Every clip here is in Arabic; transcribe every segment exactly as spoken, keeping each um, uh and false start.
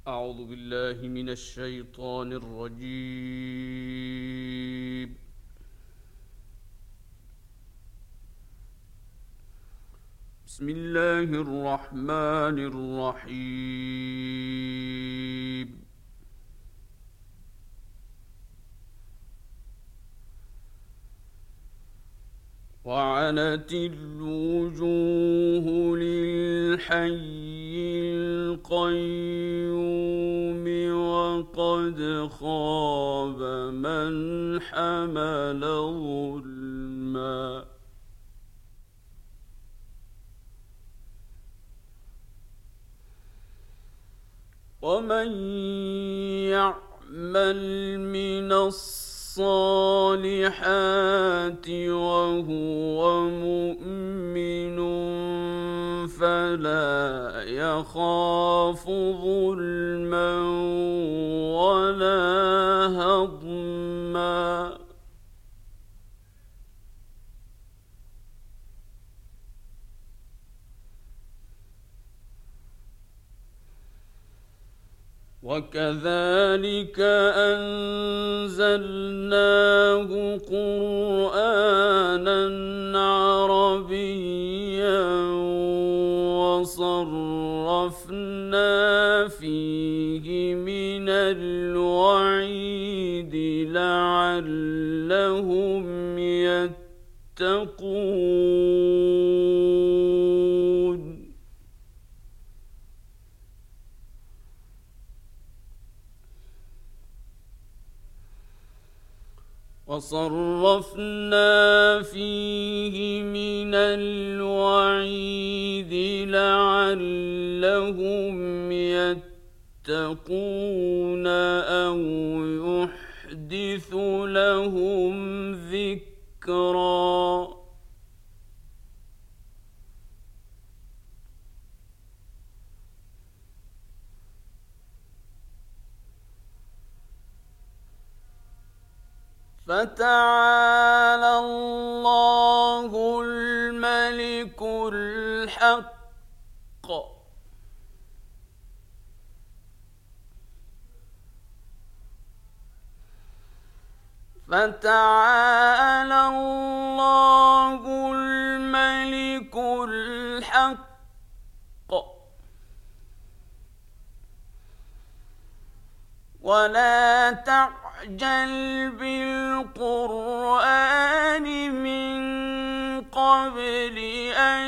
أعوذ بالله من الشيطان الرجيم. بسم الله الرحمن الرحيم. وعنت الوجوه للحي القيوم وقد خاب من حمل ظلما. ومن يعمل من الصالحات وهو مؤمن فلا يخاف ظلما ولا هضما. وكذلك أنزلناه قرآنا عربيا وصرفنا فيه من الوعيد لعلهم يتقون. وصرفنا فيه من الوعيد لعلهم يتقون أو يحدث لهم ذكرا. فتعالى الله الملك الحق. فتعالى الله الملك الحق. ولا تعجل بالقرآن من قبل أن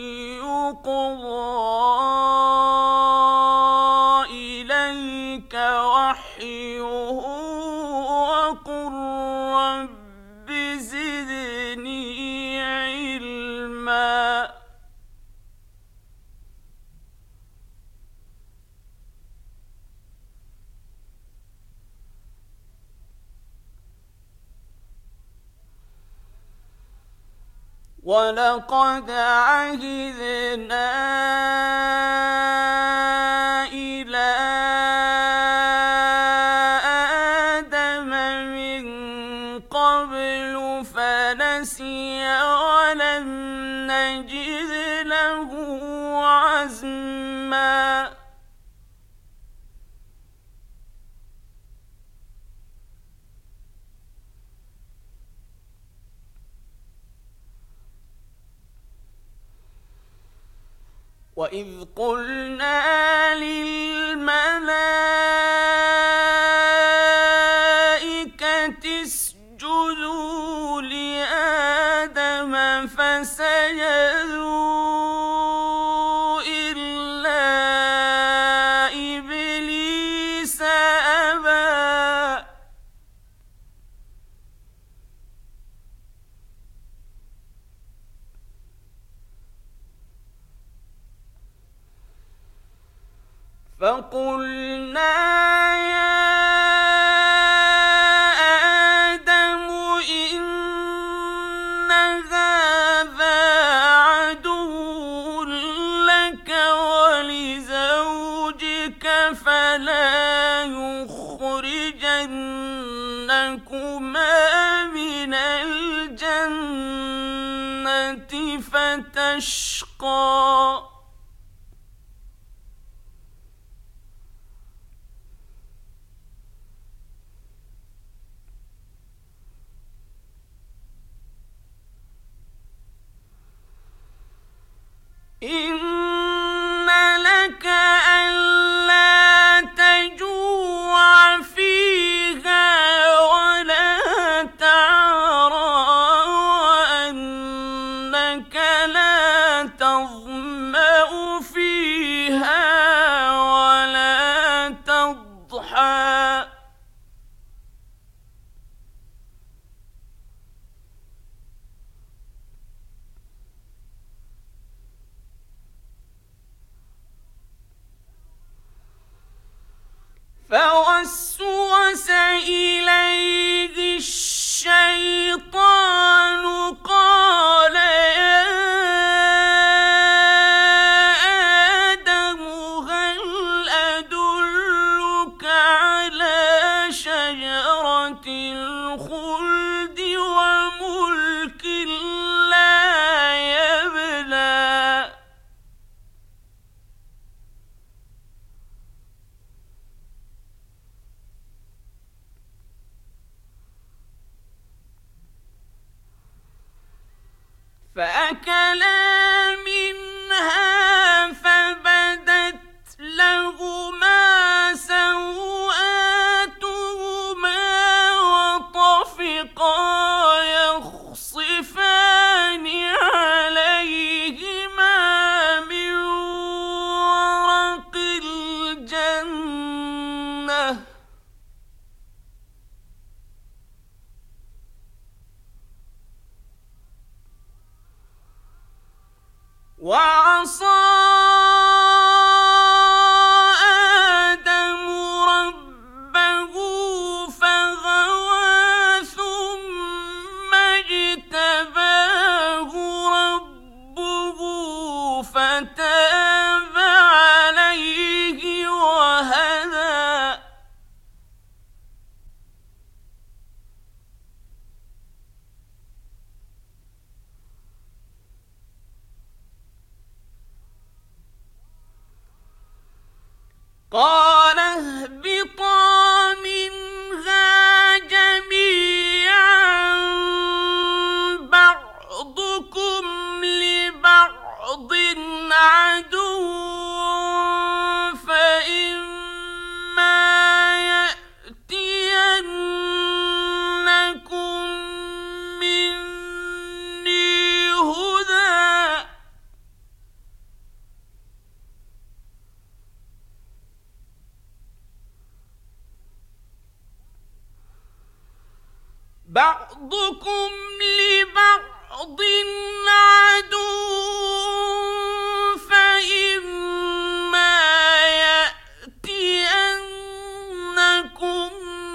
يقضى إليك وحيه وقل رب زدني علما. ولقد عهدنا إلى آدم من قبل فنسي ولم نجد له عزما. وإذ قلنا للملائكة اسجدوا لآدم فسجدوا إلا إبليس أبى. فقلنا يا آدم إن هذا عدو لك ولزوجك فلا يخرجنكما من الجنة فتشقى. إن لك ألا تجوع فيها ولا تعرى وأنك لا تظمأ فيها ولا تضحى فوسوس إليه الشيطان قال يا آدم هل أدلك على شجرة الخلد وملك لا يبلى فأكلا منها فبدت لهما سوآتهما وطفقا يخصفان عليهما من ورق الجنة وعصى آدم ربه فغوى ثم اجتباه ربه فتاب عليه وهدى قال اهبطا منها جميعا بعضكم لبعض عدو فإما يأتينكم مني هدى بعضكم لبعض عدو فإما يأتينكم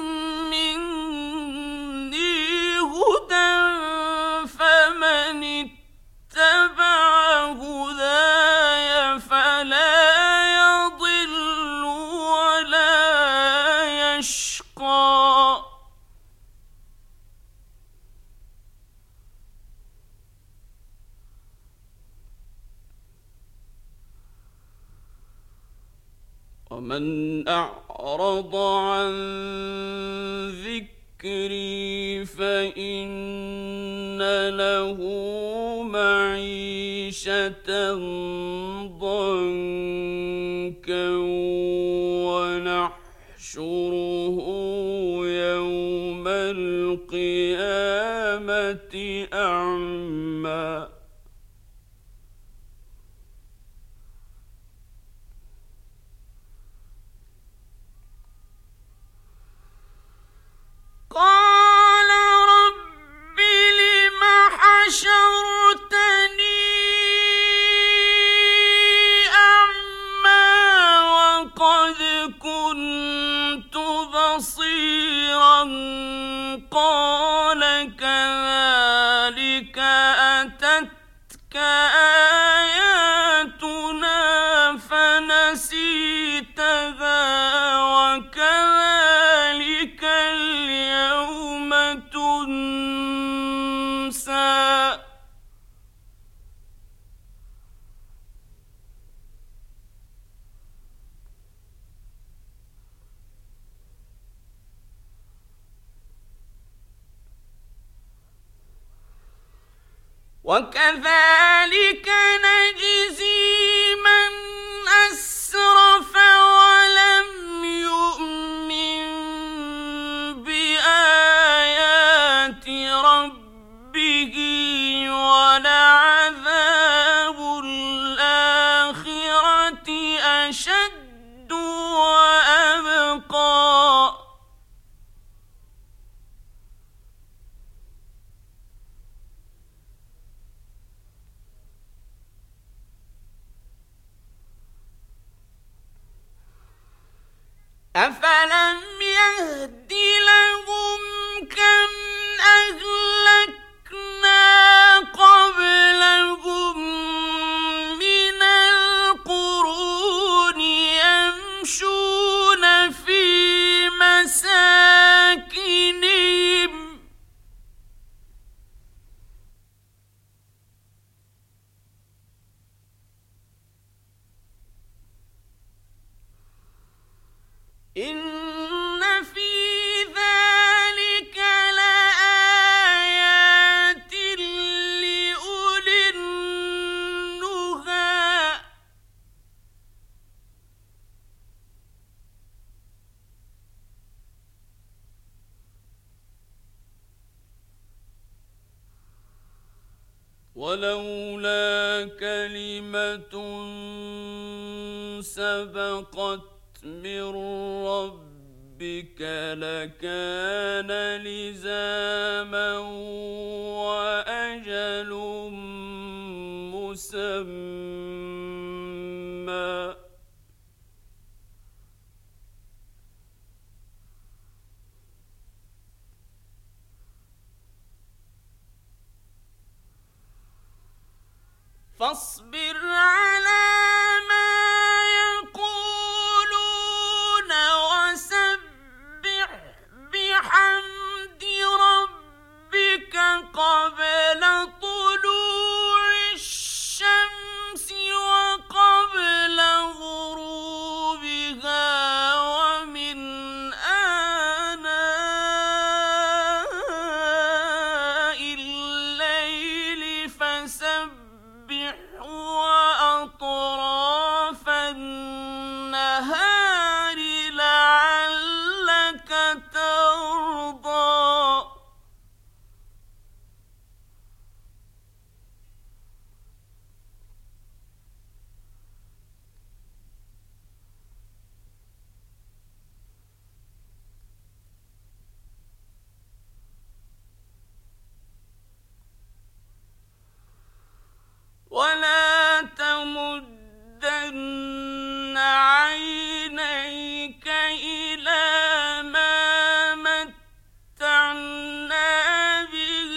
مني هدى فمن اتبع هداي فلا يضل ولا يشقى ومن أعرض عن ذكري فإن له معيشة ضنكا ونحشره يوم القيامة أعمى قال رب لم حشرتني أعمى وقد كنت بصيرا قال كذلك أتتك آياتنا فنسيتها وكذلك اليوم تنسى وكذلك نجزي أفلم يهد لهم كم أهلكنا قبلهم من القرون يمشون في مساكنهم إن في ذلك لآيات لأولي النهى ولولا كلمة سبقت من ربك لكان لزاما وأجل مسمى فاصبر على ما يقولون وسبح بحمد ربك قبل طلوع الشمس وقبل غروبها ومن آناء الليل فسبح وأطراف النهار لعلك ترضى ولا تمدن عينيك إلى ما متعنا به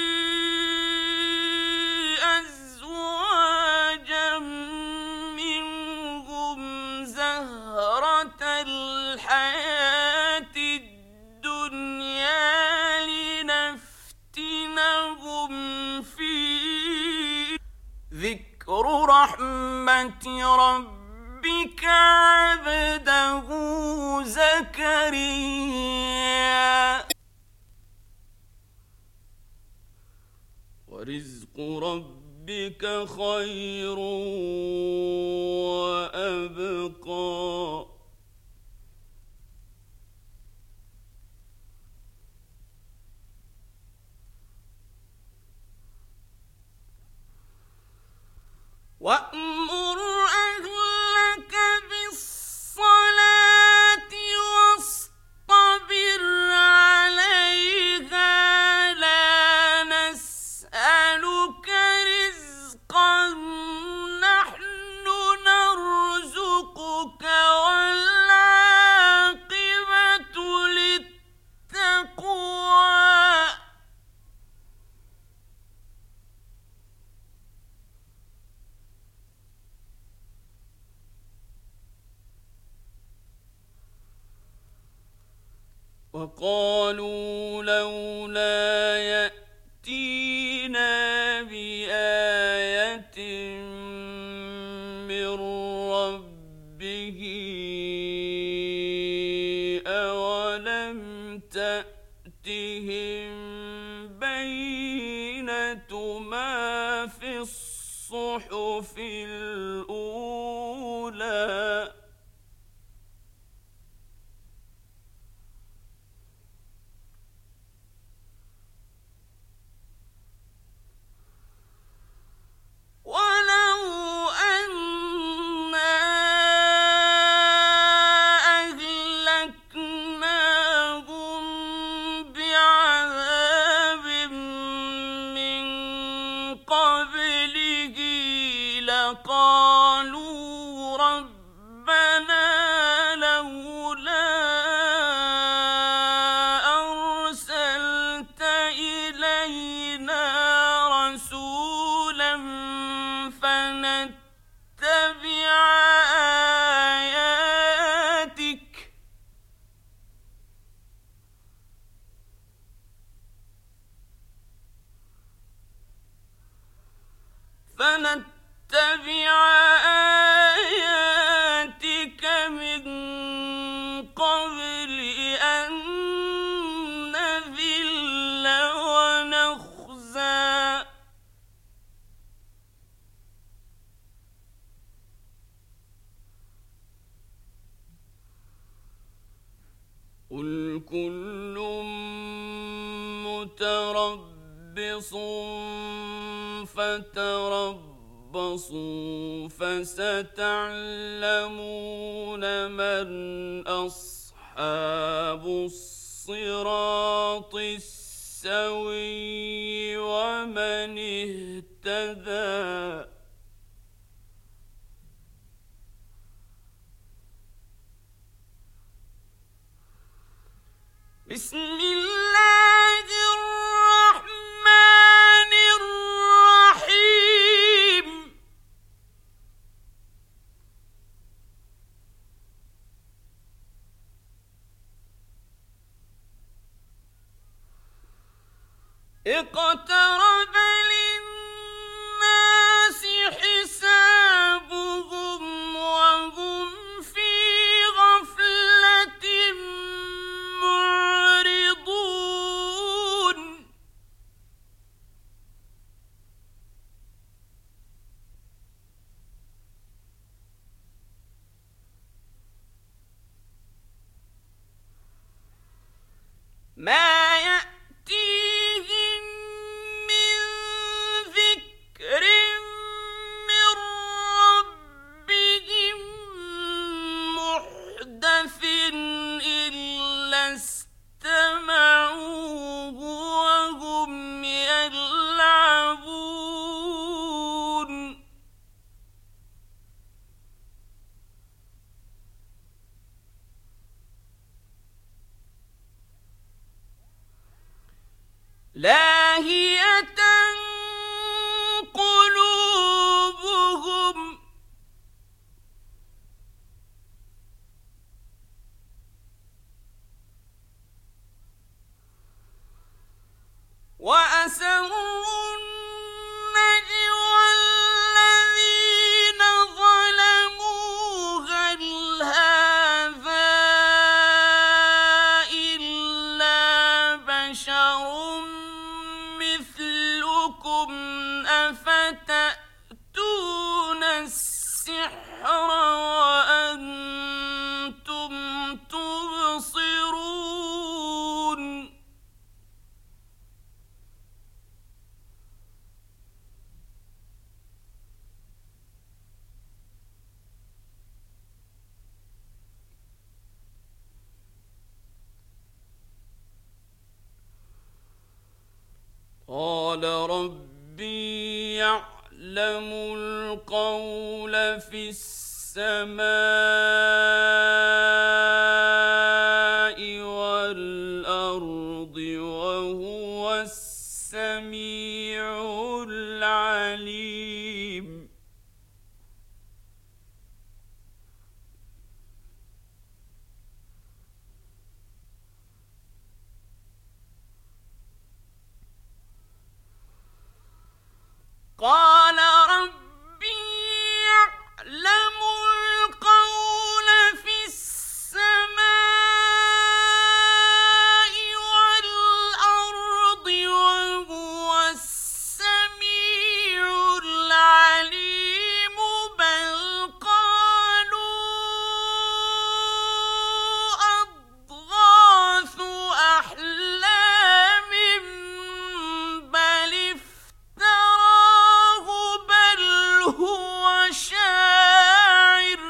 أزواجا منهم زهرة الحياة الدنيا لنفتنهم فيه ذكر رحمة ربك عبده زكريا ورزق ربك خير وأبقى وأمر أهلك بالصلاة واصطبر عليها لا نسألك رزقا نحن نرزقك والعاقبة للتقوى وقالوا لولا يأتينا بآية من ربه أولم تأتهم بينة ما في الصحف الأولى ولو أنا أهلكناهم بعذاب من قبله لقالوا ربنا لولا كل متربص فتربصوا فستعلمون من أصحاب الصراط السوي ومن اهتدى. بسم الله الرحمن الرحيم. اقترب للناس حسابهم وهم في غفلة معرضون. ما يأتيهم من ذكر من ربهم محدث إلا استمعوه وهم يلعبون. لاهية قلوبهم وأسروا النجوى الذين ظلموا هل هذا إلا بشر مثلكم أفتأتون السحر وأنتم تبصرون. قال ربي يعلم القول في السماء والأرض وهو السميع العليم. قال ربي يعلم القول في السماء والأرض وهو السميع العليم. بل قالوا أضغاث أحلام بل افتراه بل هو شاعر.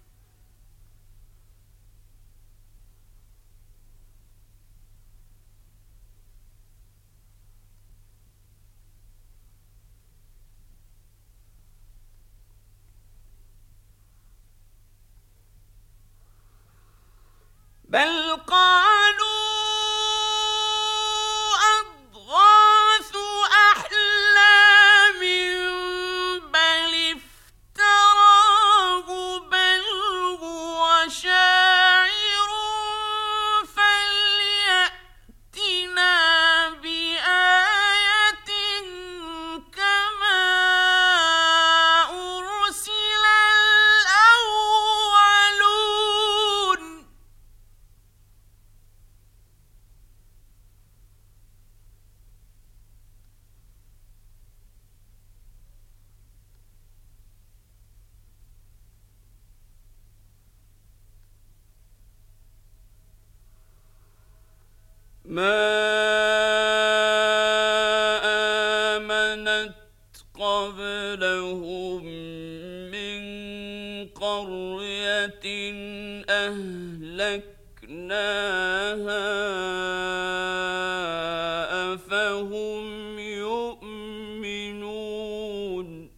بل قالوا أضغاث أحلام بل افتراه بل هو شاعر فليأتنا بآية كما أرسل الأولون. آمنت قبلهم من قرية أهلكناها أفهم يؤمنون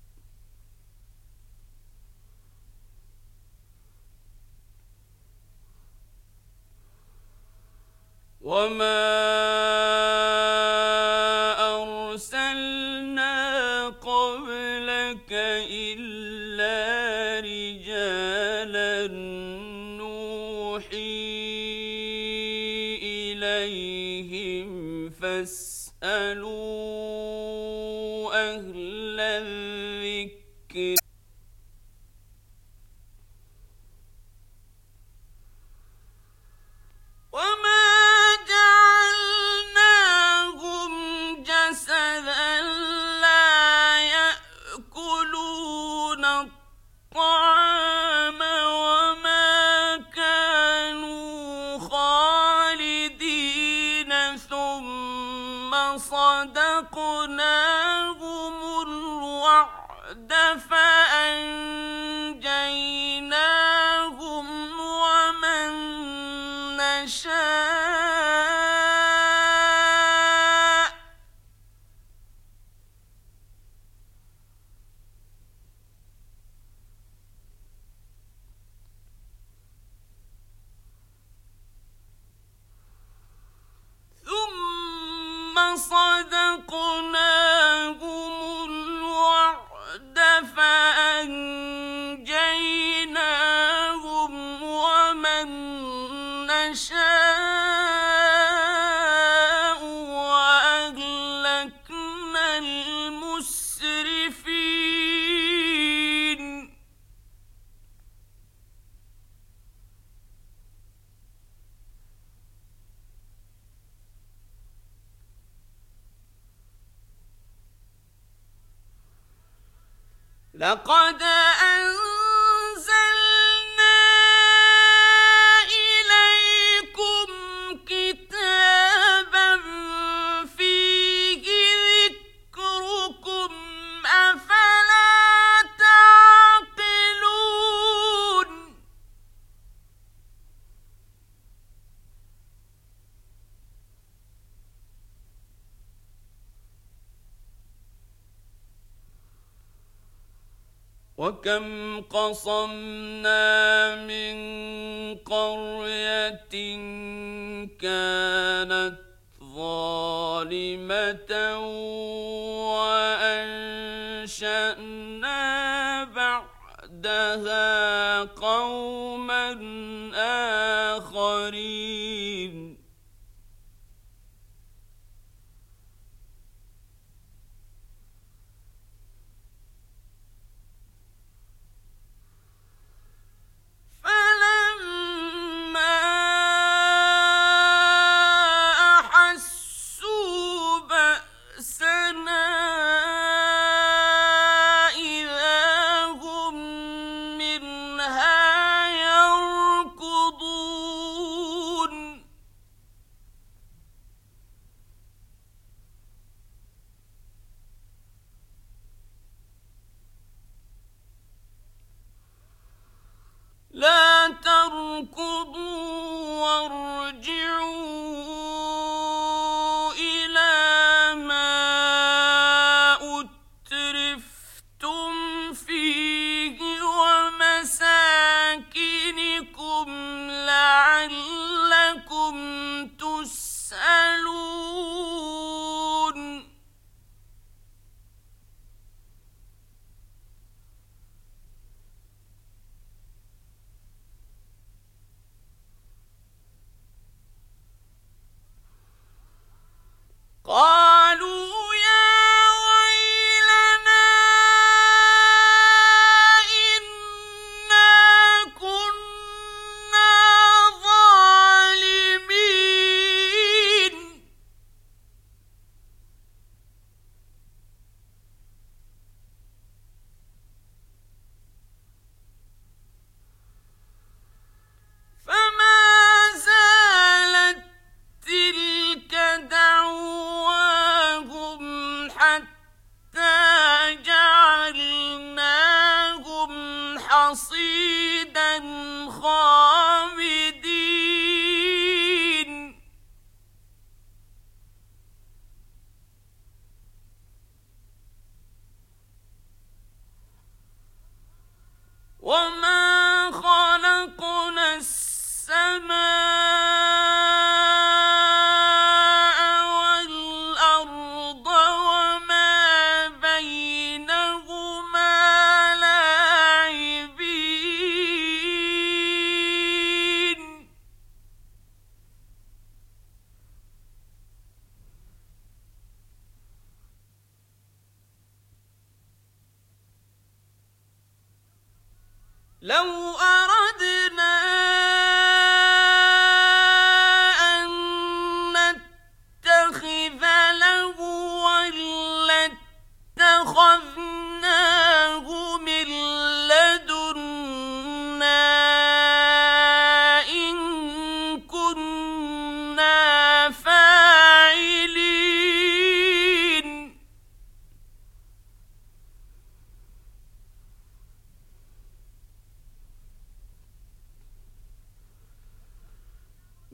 وما أرسلنا قبلك إلا رجالا نوحي إليهم فاسألوا أهل الذكر وما جعلناهم جسدا لا يأكلون الطعام وما كانوا خالدين ثم صدقناهم الوعد فأنجيناهم ومن نشاء ثم صدقناهم الوعد فأنجيناهم ومن نشاء وأهلكنا المسرفين لقد أنزلنا إليكم كتابا فيه ذكركم أفلا تعقلون وكم قصمنا من قرية كانت ظالمة وأنشأنا بعدها قوما آخرين فلما أحسوا بأسنا إذا هم منها يركضون لا تركضوا وارجعوا إلى ما أترفتم فيه ومساكنكم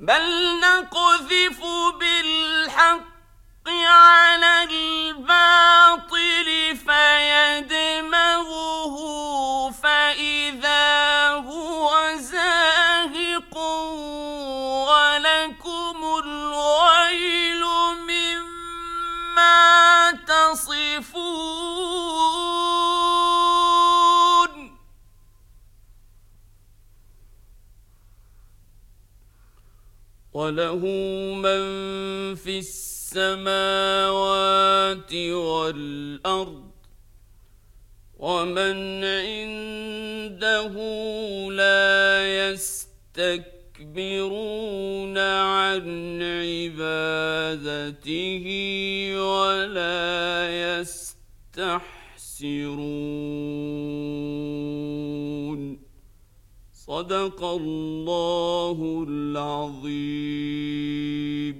بل نقذف بالحق على الباطل فيدمغه فإذا هو زاهق ولكم الويل مما تصفون وله من في السماوات والأرض ومن عنده لا يستكبرون عن عبادته ولا يستحسرون. صدق الله العظيم.